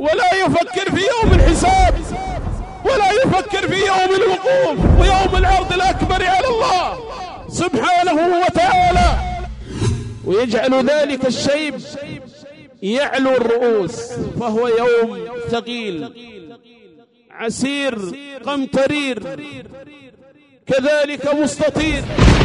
ولا يفكر في يوم الحساب، ولا يفكر في يوم الوقوف ويوم العرض الأكبر على الله سبحانه وتعالى. ويجعل ذلك الشيب يعلو الرؤوس، فهو يوم ثقيل عسير قمطرير كذلك مستطير.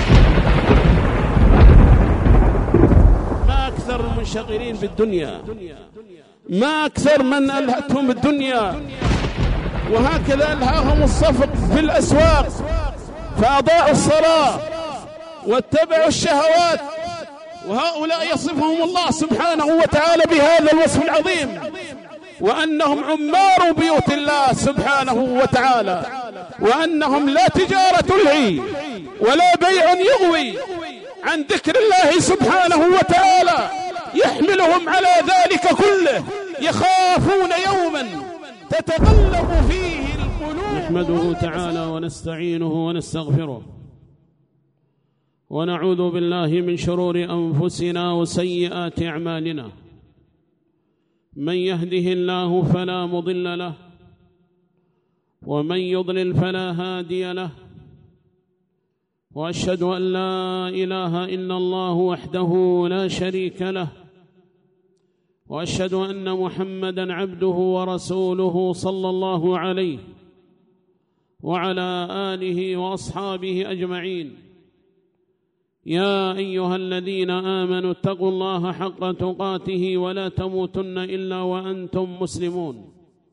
ما أكثر المنشغلين بالدنيا، ما أكثر من ألهتهم الدنيا، وهكذا ألهاهم الصفق في الأسواق فأضاعوا الصلاة واتبعوا الشهوات. وهؤلاء يصفهم الله سبحانه وتعالى بهذا الوصف العظيم، وأنهم عمار بيوت الله سبحانه وتعالى، وأنهم لا تجارة تلهي ولا بيع يغوي عن ذكر الله سبحانه وتعالى يحملهم على ذلك كله. يخافون يوما تتقلب فيه القلوب. نحمده تعالى ونستعينه ونستغفره، ونعوذ بالله من شرور أنفسنا وسيئات أعمالنا. من يهده الله فلا مضل له، ومن يضلل فلا هادي له. وأشهد أن لا إله إلا الله وحده لا شريك له، وأشهد أن محمدًا عبده ورسوله صلى الله عليه وعلى آله وأصحابه أجمعين. يا أيها الذين آمنوا اتقوا الله حق تقاته ولا تموتن إلا وأنتم مسلمون.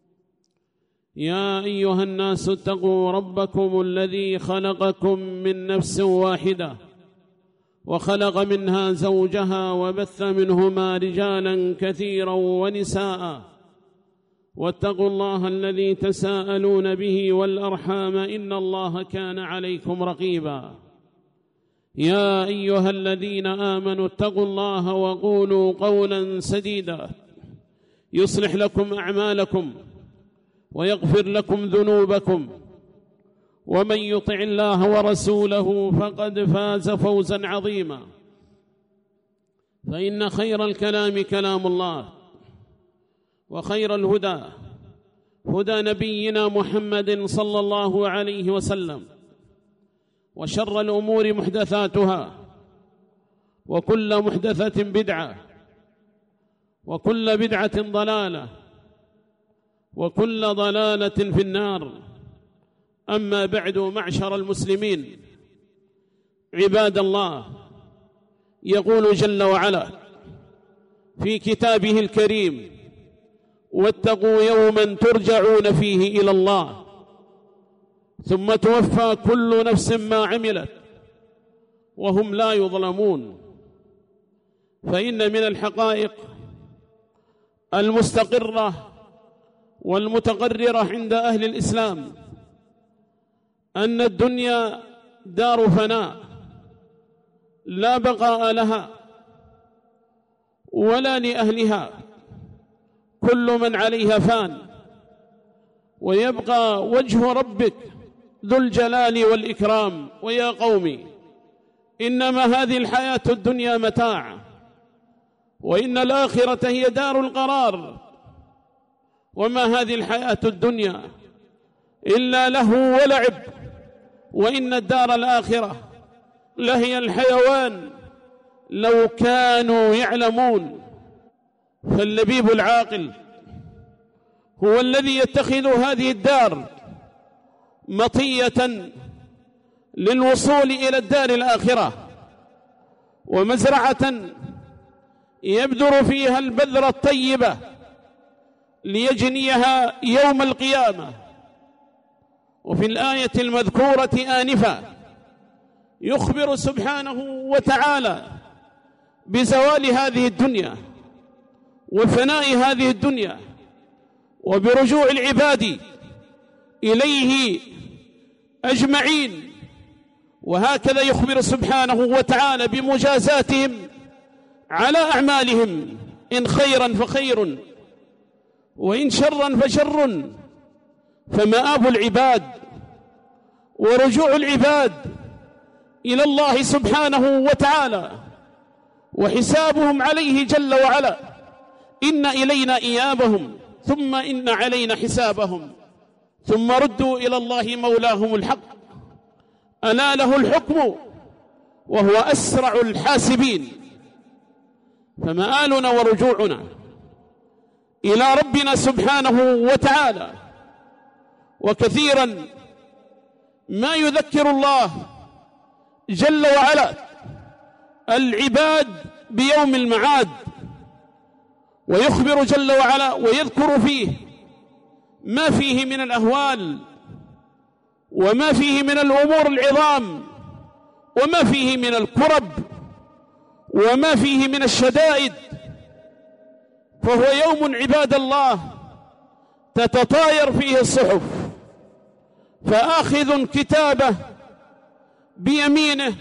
يا أيها الناس اتقوا ربكم الذي خلقكم من نفس واحدة وخلق منها زوجها وبث منهما رجالا كثيرا ونساء، واتقوا الله الذي تساءلون به والأرحام إن الله كان عليكم رقيبا. يا أيها الذين آمنوا اتقوا الله وقولوا قولا سديدا يصلح لكم أعمالكم ويغفر لكم ذنوبكم، ومن يطع الله ورسوله فقد فاز فوزا عظيما. فإن خير الكلام كلام الله، وخير الهدى هدى نبينا محمد صلى الله عليه وسلم، وشر الأمور محدثاتها، وكل محدثة بدعة، وكل بدعة ضلالة، وكل ضلالة في النار. أما بعد، معشر المسلمين عباد الله، يقول جل وعلا في كتابه الكريم: واتقوا يوما ترجعون فيه إلى الله ثم توفى كل نفس ما عملت وهم لا يظلمون. فإن من الحقائق المستقرة والمتقررة عند أهل الإسلام أن الدنيا دار فناء لا بقاء لها ولا لأهلها، كل من عليها فان، ويبقى وجه ربك ذو الجلال والإكرام. ويا قومي، إنما هذه الحياة الدنيا متاع، وإن الآخرة هي دار القرار. وما هذه الحياة الدنيا إلا لهو ولعب، وإن الدار الآخرة لهي الحيوان لو كانوا يعلمون. فاللبيب العاقل هو الذي يتخذ هذه الدار مطية للوصول إلى الدار الآخرة، ومزرعة يبذر فيها البذرة الطيبة ليجنيها يوم القيامة. وفي الآية المذكورة آنفا يخبر سبحانه وتعالى بزوال هذه الدنيا وفناء هذه الدنيا، وبرجوع العباد إليه أجمعين. وهكذا يخبر سبحانه وتعالى بمجازاتهم على أعمالهم، إن خيرا فخير وإن شرا فشر. فمآب العباد ورجوع العباد إلى الله سبحانه وتعالى وحسابهم عليه جل وعلا. إن إلينا إيابهم ثم إن علينا حسابهم ثم ردوا إلى الله مولاهم الحق ألا له الحكم وهو أسرع الحاسبين. فمآلنا ورجوعنا إلى ربنا سبحانه وتعالى. وكثيرا ما يذكر الله جل وعلا العباد بيوم المعاد، ويخبر جل وعلا ويذكر فيه ما فيه من الأهوال وما فيه من الأمور العظام وما فيه من الكرب وما فيه من الشدائد. فهو يوم عباد الله تتطاير فيه الصحف، فآخذ كتابه بيمينه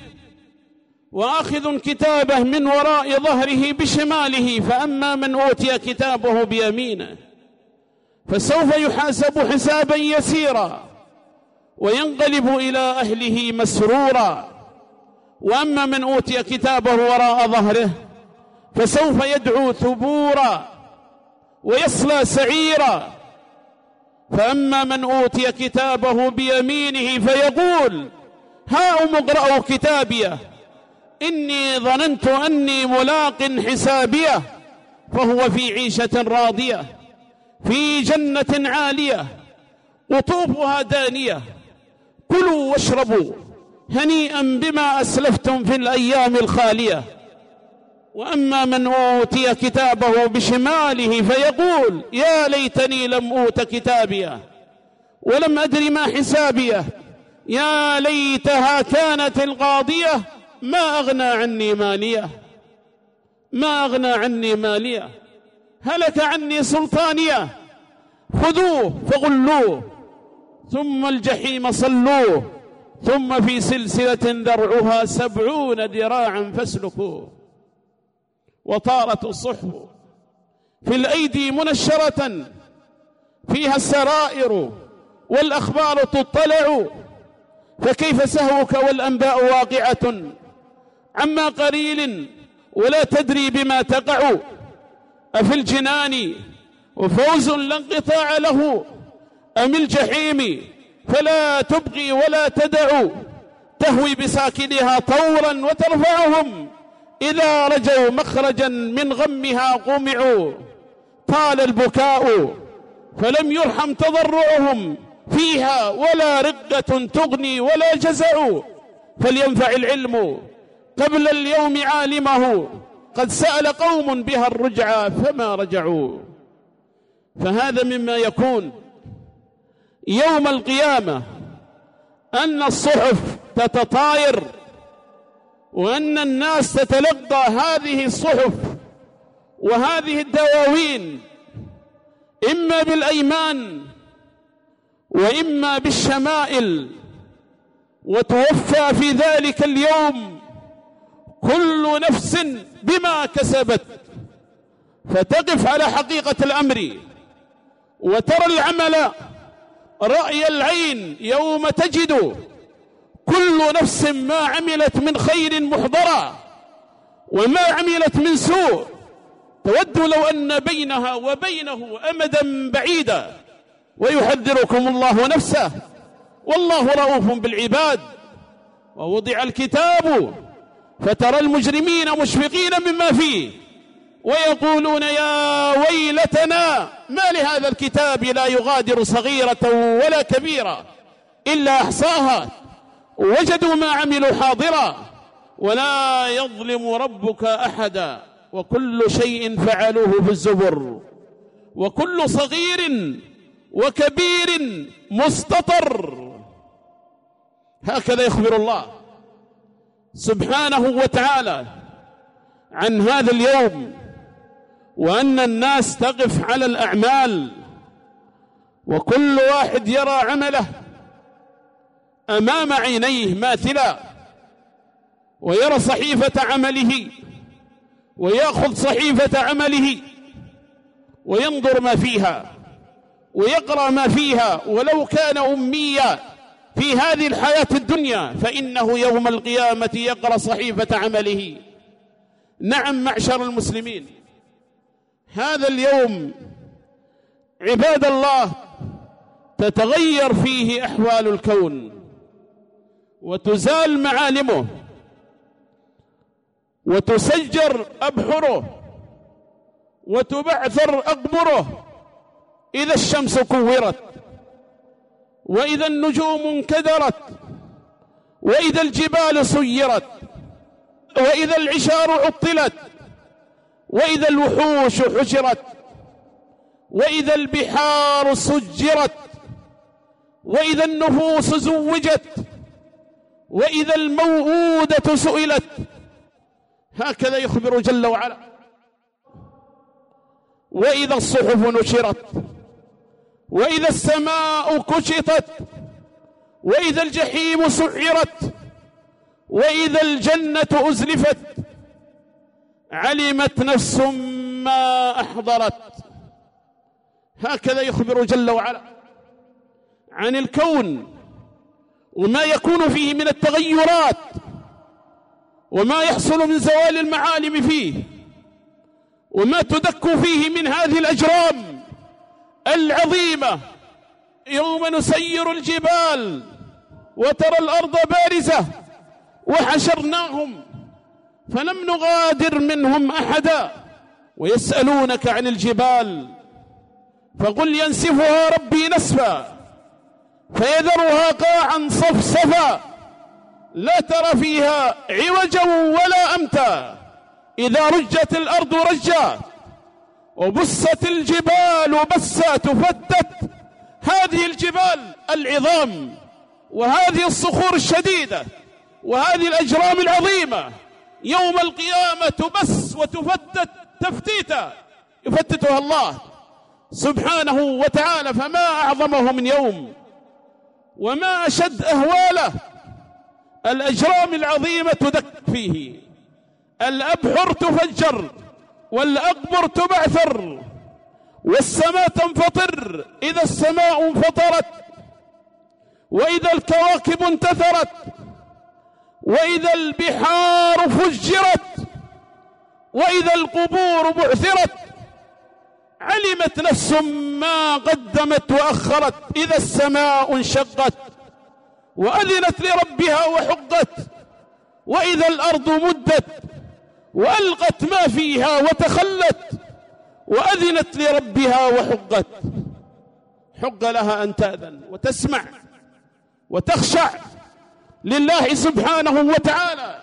وآخذ كتابه من وراء ظهره بشماله. فأما من أوتي كتابه بيمينه فسوف يحاسب حسابا يسيرا وينقلب إلى أهله مسرورا. وأما من أوتي كتابه وراء ظهره فسوف يدعو ثبورا ويصلى سعيرا. فأما من أوتي كتابه بيمينه فيقول هاؤم اقرءوا كتابيه إني ظننت أني ملاق حسابيه فهو في عيشة راضية في جنة عالية قطوفها دانية كلوا واشربوا هنيئا بما أسلفتم في الأيام الخالية. وأما من أوتي كتابه بشماله فيقول يا ليتني لم أوت كتابيه ولم أدر ما حسابيه يا ليتها كانت القاضية ما أغنى عني ماليه ما أغنى عني ماليه هلك عني سلطانيه خذوه فغلوه ثم الجحيم صلوه ثم في سلسلة ذرعها 70 ذراعا فاسلكوه. وطارت الصحف في الأيدي منشرة فيها السرائر والأخبار تطلع فكيف سهوك والأنباء واقعة عما قليل ولا تدري بما تقع. أفي الجنان وفوز لا انقطاع له أم الجحيم فلا تبقي ولا تدع تهوي بساكنها طورا وترفعهم إذا رجوا مخرجا من غمها قمعوا. طال البكاء فلم يرحم تضرعهم فيها ولا رقة تغني ولا جزع. فلينفع العلم قبل اليوم عالمه قد سأل قوم بها الرجعى فما رجعوا. فهذا مما يكون يوم القيامة أن الصحف تتطاير وأن الناس تتلقى هذه الصحف وهذه الدواوين إما بالأيمان وإما بالشمائل. وتوفى في ذلك اليوم كل نفس بما كسبت فتقف على حقيقة الأمر وترى العمل رأي العين يوم تجد كل نفس ما عملت من خير محضرا وما عملت من سوء تود لو أن بينها وبينه أمدا بعيدا. ويحذركم الله نفسه والله رؤوف بالعباد. ووضع الكتاب فترى المجرمين مشفقين مما فيه ويقولون يا ويلتنا ما لهذا الكتاب لا يغادر صغيرة ولا كبيرة إلا أحصاها وجدوا ما عملوا حاضرا ولا يظلم ربك أحدا وكل شيء فعلوه في الزبر وكل صغير وكبير مستطر. هكذا يخبر الله سبحانه وتعالى عن هذا اليوم وأن الناس تقف على الأعمال وكل واحد يرى عمله أمام عينيه ماثلا ويرى صحيفة عمله ويأخذ صحيفة عمله وينظر ما فيها ويقرأ ما فيها ولو كان أميا في هذه الحياة الدنيا فإنه يوم القيامة يقرأ صحيفة عمله. نعم معشر المسلمين، هذا اليوم عباد الله، تتغير فيه أحوال الكون وتزال معالمه وتسجر أبحره وتبعثر أقبره. إذا الشمس كورت، وإذا النجوم انكدرت، وإذا الجبال سيرت، وإذا العشار عطلت، وإذا الوحوش حشرت، وإذا البحار سجرت، وإذا النفوس زوجت، وإذا الموءودة سئلت. هكذا يخبر جل وعلا. وإذا الصحف نشرت، وإذا السماء كشطت، وإذا الجحيم سعرت، وإذا الجنة أزلفت، علمت نفس ما أحضرت. هكذا يخبر جل وعلا عن الكون وما يكون فيه من التغيرات وما يحصل من زوال المعالم فيه وما تدك فيه من هذه الأجرام العظيمة. يوم نسير الجبال وترى الأرض بارزة وحشرناهم فلم نغادر منهم أحدا. ويسألونك عن الجبال فقل ينسفها ربي نسفا فيذرها قاعا صفصفا لا ترى فيها عوجا ولا أمتا. إذا رجت الأرض رجا وبست الجبال بسا تفتت. هذه الجبال العظام وهذه الصخور الشديدة وهذه الأجرام العظيمة يوم القيامة تبس وتفتت تفتيتا يفتتها الله سبحانه وتعالى. فما أعظمه من يوم وما أشد أهواله. الأجرام العظيمة تدك فيه، الأبحر تفجر، والأقبر تبعثر، والسماء تنفطر إذا السماء انفطرت، وإذا الكواكب انتثرت، وإذا البحار فجرت، وإذا القبور بعثرت. علمت نفس ما قدمت وأخرت. إذا السماء انشقت وأذنت لربها وحقت، وإذا الأرض مدت وألقت ما فيها وتخلت، وأذنت لربها وحقت. حق لها أن تأذن وتسمع وتخشع لله سبحانه وتعالى.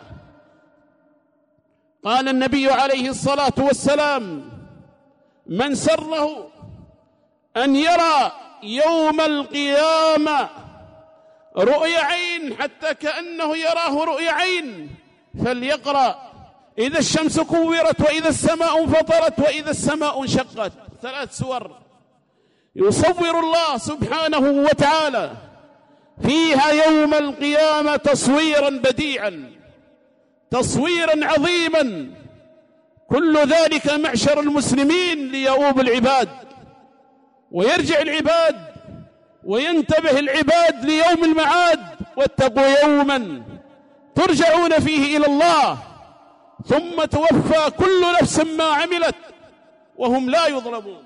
قال النبي عليه الصلاة والسلام: من سره أن يرى يوم القيامة رؤيا عين حتى كأنه يراه رؤيا عين فليقرأ إذا الشمس كورت، وإذا السماء انفطرت، وإذا السماء انشقت. 3 سور يصور الله سبحانه وتعالى فيها يوم القيامة تصويرا بديعا، تصويرا عظيما. كل ذلك معشر المسلمين ليؤوب العباد ويرجع العباد وينتبه العباد ليوم المعاد. واتقوا يوما ترجعون فيه إلى الله ثم توفى كل نفس ما عملت وهم لا يظلمون.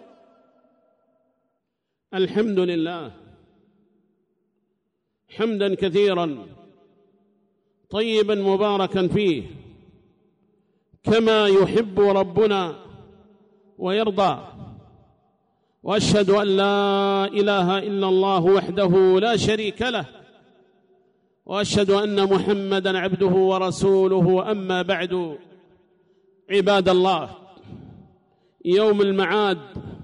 الحمد لله حمدا كثيرا طيبا مباركا فيه كما يحب ربنا ويرضى. وأشهد أن لا إله إلا الله وحده لا شريك له، وأشهد أن محمدًا عبده ورسوله. أما بعد، عباد الله، يوم المعاد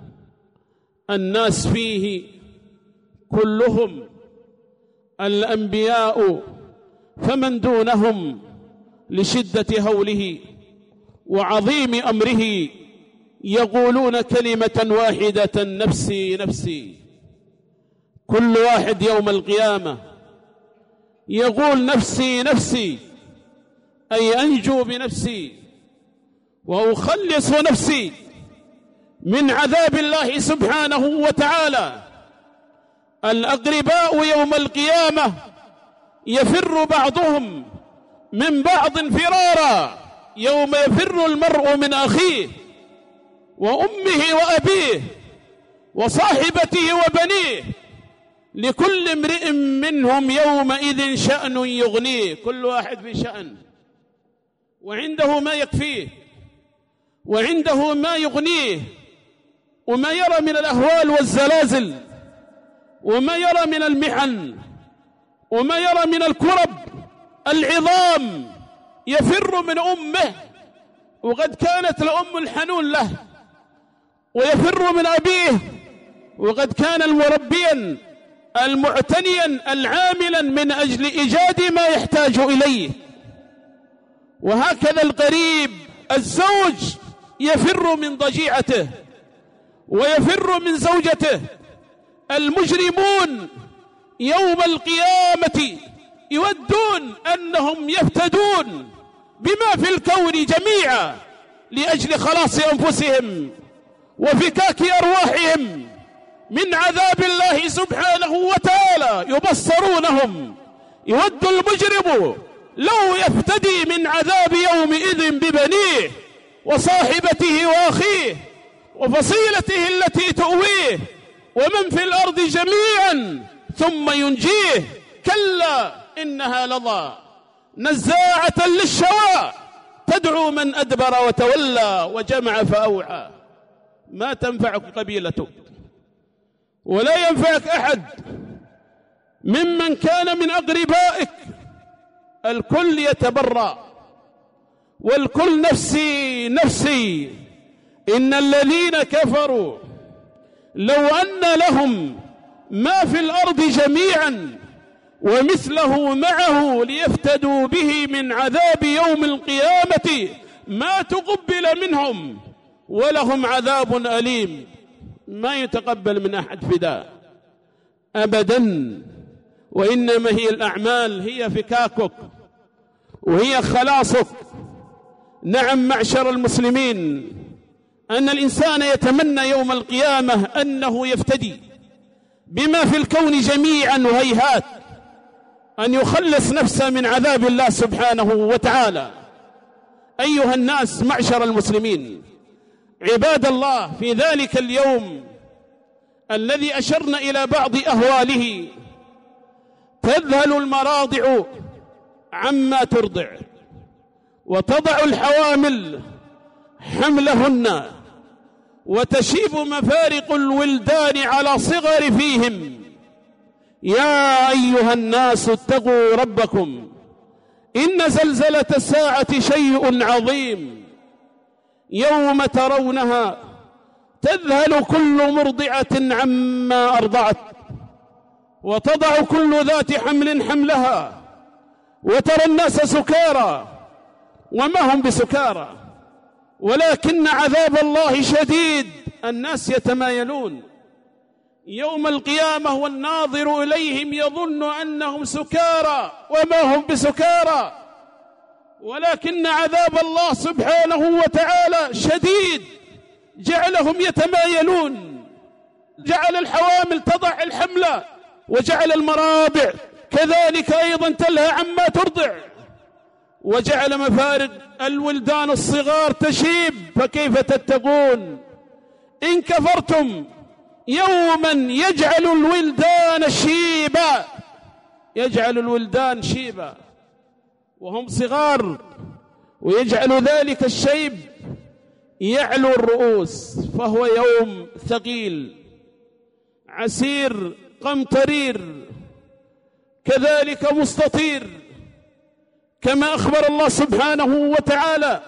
الناس فيه كلهم الأنبياء فمن دونهم لشدة هوله وعظيم أمره يقولون كلمة واحدة: نفسي نفسي. كل واحد يوم القيامة يقول: نفسي نفسي، أي أنجو بنفسي وأخلص نفسي من عذاب الله سبحانه وتعالى. الأقرباء يوم القيامة يفر بعضهم من بعض فرارا، يوم يفر المرء من أخيه وأمه وأبيه وصاحبته وبنيه، لكل امرئ منهم يومئذ شأن يغنيه. كل واحد في شأن، وعنده ما يكفيه، وعنده ما يغنيه، وما يرى من الأهوال والزلازل، وما يرى من المحن، وما يرى من الكرب العظام، يفر من أمه، وقد كانت الأم الحنون له، ويفر من أبيه، وقد كان المربيا المعتنيا العاملا من أجل إيجاد ما يحتاج إليه. وهكذا القريب الزوج يفر من ضجيعته ويفر من زوجته. المجرمون يوم القيامة يودون أنهم يفتدون بما في الكون جميعا لأجل خلاص أنفسهم وفكاك أرواحهم من عذاب الله سبحانه وتعالى. يبصرونهم، يود المجرم لو يفتدي من عذاب يومئذ ببنيه وصاحبته وأخيه وفصيلته التي تؤويه ومن في الأرض جميعا ثم ينجيه. كلا إنها لظى نزاعة للشوى تدعو من أدبر وتولى وجمع فأوعى. ما تنفعك قبيلتك ولا ينفعك أحد ممن كان من أقربائك. الكل يتبرأ والكل نفسي نفسي. إن الذين كفروا لو أن لهم ما في الأرض جميعا ومثله معه ليفتدوا به من عذاب يوم القيامة ما تقبل منهم ولهم عذاب أليم. ما يتقبل من أحد فداء أبدا، وإنما هي الأعمال هي فكاكك وهي خلاصك. نعم معشر المسلمين، أن الإنسان يتمنى يوم القيامة أنه يفتدي بما في الكون جميعا، وهيهات أن يخلص نفسه من عذاب الله سبحانه وتعالى. أيها الناس معشر المسلمين عباد الله، في ذلك اليوم الذي أشرنا إلى بعض أهواله تذهل المراضع عما ترضع، وتضع الحوامل حملهن، وتشيب مفارق الولدان على صغر فيهم. يا أيها الناس اتقوا ربكم إن زلزلة الساعة شيء عظيم، يوم ترونها تذهل كل مرضعة عما أرضعت، وتضع كل ذات حمل حملها، وترى الناس سكارى وما هم بسكارى ولكن عذاب الله شديد. الناس يتمايلون يوم القيامة والناظر إليهم يظن أنهم سكارى وما هم بسكارى، ولكن عذاب الله سبحانه وتعالى شديد جعلهم يتمايلون. جعل الحوامل تضع الحملة، وجعل المراضع كذلك أيضا تلهى عما ترضع، وجعل مفارق الولدان الصغار تشيب. فكيف تتقون إن كفرتم يوما يجعل الولدان شيبا؟ يجعل الولدان شيبا وهم صغار، ويجعل ذلك الشيب يعلو الرؤوس. فهو يوم ثقيل عسير قمطرير كذلك مستطير، كما أخبر الله سبحانه وتعالى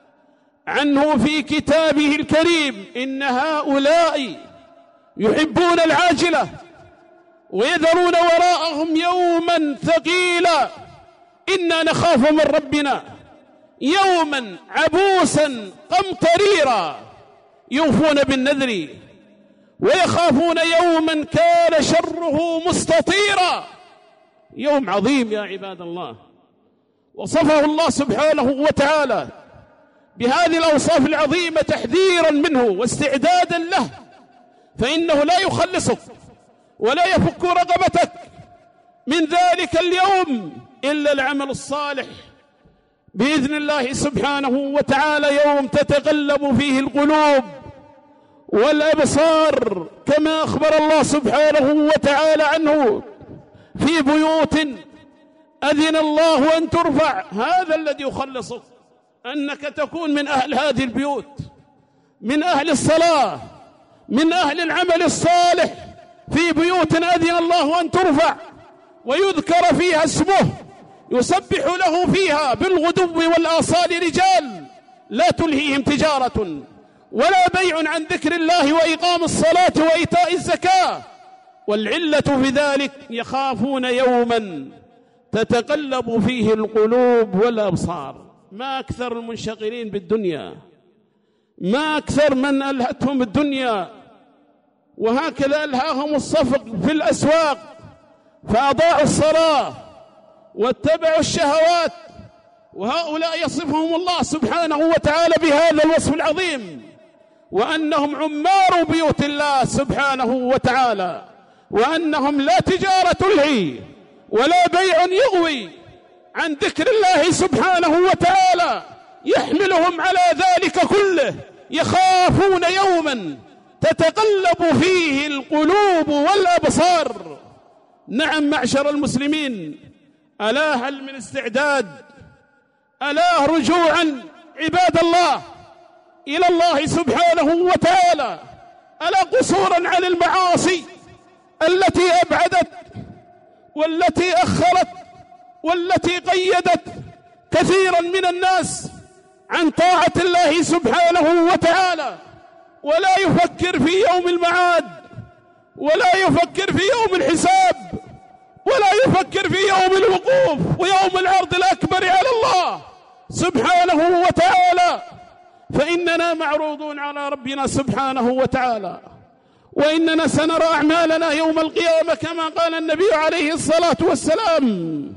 عنه في كتابه الكريم: إن هؤلاء يحبون العاجلة ويذرون وراءهم يوما ثقيلا إنا نخاف من ربنا يوما عبوسا قمطريرا. يوفون بالنذر ويخافون يوما كان شره مستطيرا. يوم عظيم يا عباد الله، وصفه الله سبحانه وتعالى بهذه الأوصاف العظيمة تحذيرا منه واستعدادا له، فإنه لا يخلصك ولا يفك رقبتك من ذلك اليوم إلا العمل الصالح بإذن الله سبحانه وتعالى. يوم تتقلب فيه القلوب والأبصار، كما أخبر الله سبحانه وتعالى عنه في بيوت أذن الله أن ترفع. هذا الذي يخلصك، أنك تكون من أهل هذه البيوت، من أهل الصلاة، من أهل العمل الصالح، في بيوت أذن الله أن ترفع ويذكر فيها اسمه، يسبح له فيها بالغدو والآصال رجال لا تلهيهم تجارة ولا بيع عن ذكر الله وإقام الصلاة وإيتاء الزكاة. والعلة في ذلك يخافون يوما تتقلب فيه القلوب والأبصار. ما أكثر المنشغلين بالدنيا، ما أكثر من ألهتهم الدنيا، وهكذا ألهاهم الصفق في الأسواق فأضاعوا الصلاة واتبعوا الشهوات. وهؤلاء يصفهم الله سبحانه وتعالى بهذا الوصف العظيم، وأنهم عمار بيوت الله سبحانه وتعالى، وأنهم لا تجارة تلهي ولا بيع يغوي عن ذكر الله سبحانه وتعالى يحملهم على ذلك كله. يخافون يوما تتقلب فيه القلوب والأبصار. نعم معشر المسلمين، ألا هل من استعداد؟ ألا رجوعا عباد الله إلى الله سبحانه وتعالى؟ ألا قصورا عن المعاصي التي أبعدت والتي أخرت والتي قيدت كثيرا من الناس عن طاعة الله سبحانه وتعالى، ولا يفكر في يوم المعاد، ولا يفكر في يوم الحساب، ولا يفكر في يوم الوقوف ويوم العرض الأكبر على الله سبحانه وتعالى. فإننا معروضون على ربنا سبحانه وتعالى، وإننا سنرى أعمالنا يوم القيامة كما قال النبي عليه الصلاة والسلام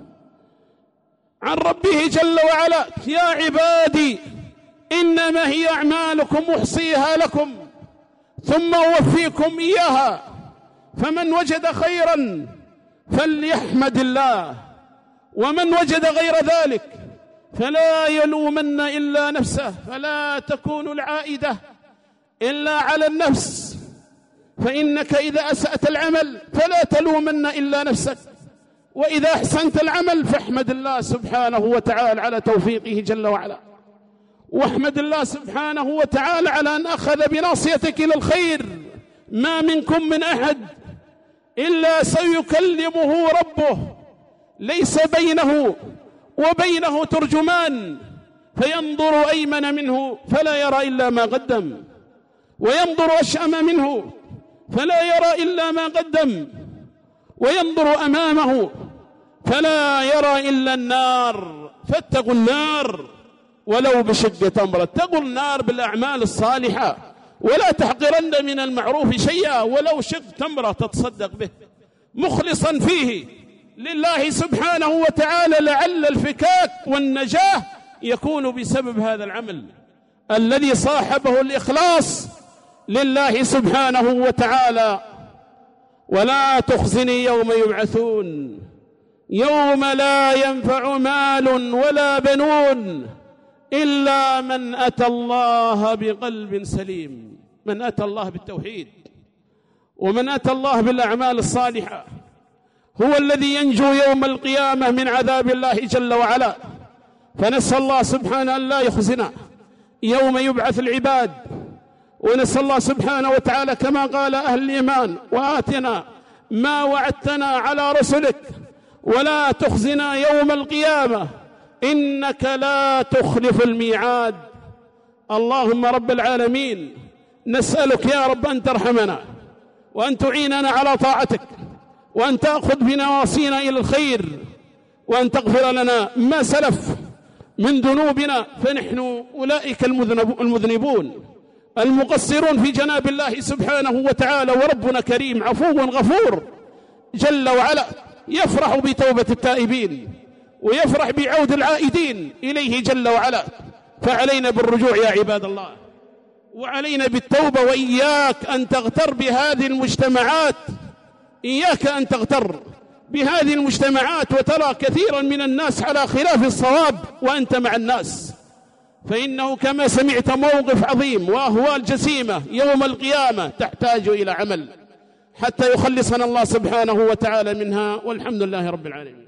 عن ربه جل وعلا: يا عبادي إنما هي أعمالكم أحصيها لكم ثم أوفيكم إياها، فمن وجد خيرا فليحمد الله، ومن وجد غير ذلك فلا يلومن إلا نفسه، فلا تكون العائدة إلا على النفس، فإنك إذا أسأت العمل فلا تلومن إلا نفسك، وإذا أحسنت العمل فاحمد الله سبحانه وتعالى على توفيقه جل وعلا، واحمد الله سبحانه وتعالى على أن أخذ بناصيتك إلى الخير. ما منكم من أحد إلا سيكلمه ربه، ليس بينه وبينه ترجمان، فينظر أيمن منه فلا يرى إلا ما قدم، وينظر أشأم منه فلا يرى إلا ما قدم، وينظر أمامه فلا يرى إلا النار. فاتقوا النار ولو بشق تمرة. اتقوا النار بالأعمال الصالحة، ولا تحقرن من المعروف شيئا ولو شق تمرة تتصدق به مخلصا فيه لله سبحانه وتعالى، لعل الفكاك والنجاة يكون بسبب هذا العمل الذي صاحبه الإخلاص لله سبحانه وتعالى. ولا تخزني يوم يبعثون يوم لا ينفع مال ولا بنون إلا من أتى الله بقلب سليم. من أتى الله بالتوحيد ومن أتى الله بالأعمال الصالحة هو الذي ينجو يوم القيامة من عذاب الله جل وعلا. فنسأل الله سبحانه أن لا يخزنا يوم يبعث العباد، ونسأل الله سبحانه وتعالى كما قال أهل الإيمان: وآتنا ما وعدتنا على رسلك ولا تخزنا يوم القيامة إنك لا تخلف الميعاد. اللهم رب العالمين، نسألك يا رب أن ترحمنا وأن تعيننا على طاعتك، وأن تأخذ بنواصينا إلى الخير، وأن تغفر لنا ما سلف من ذنوبنا، فنحن أولئك المذنبون المقصرون في جناب الله سبحانه وتعالى. وربنا كريم عفو غفور جل وعلا، يفرح بتوبة التائبين ويفرح بعود العائدين إليه جل وعلا. فعلينا بالرجوع يا عباد الله، وعلينا بالتوبة، وإياك أن تغتر بهذه المجتمعات، إياك أن تغتر بهذه المجتمعات وترى كثيرا من الناس على خلاف الصواب وأنت مع الناس. فإنه كما سمعت موقف عظيم وأهوال جسيمة يوم القيامة تحتاج إلى عمل حتى يخلصنا الله سبحانه وتعالى منها، والحمد لله رب العالمين.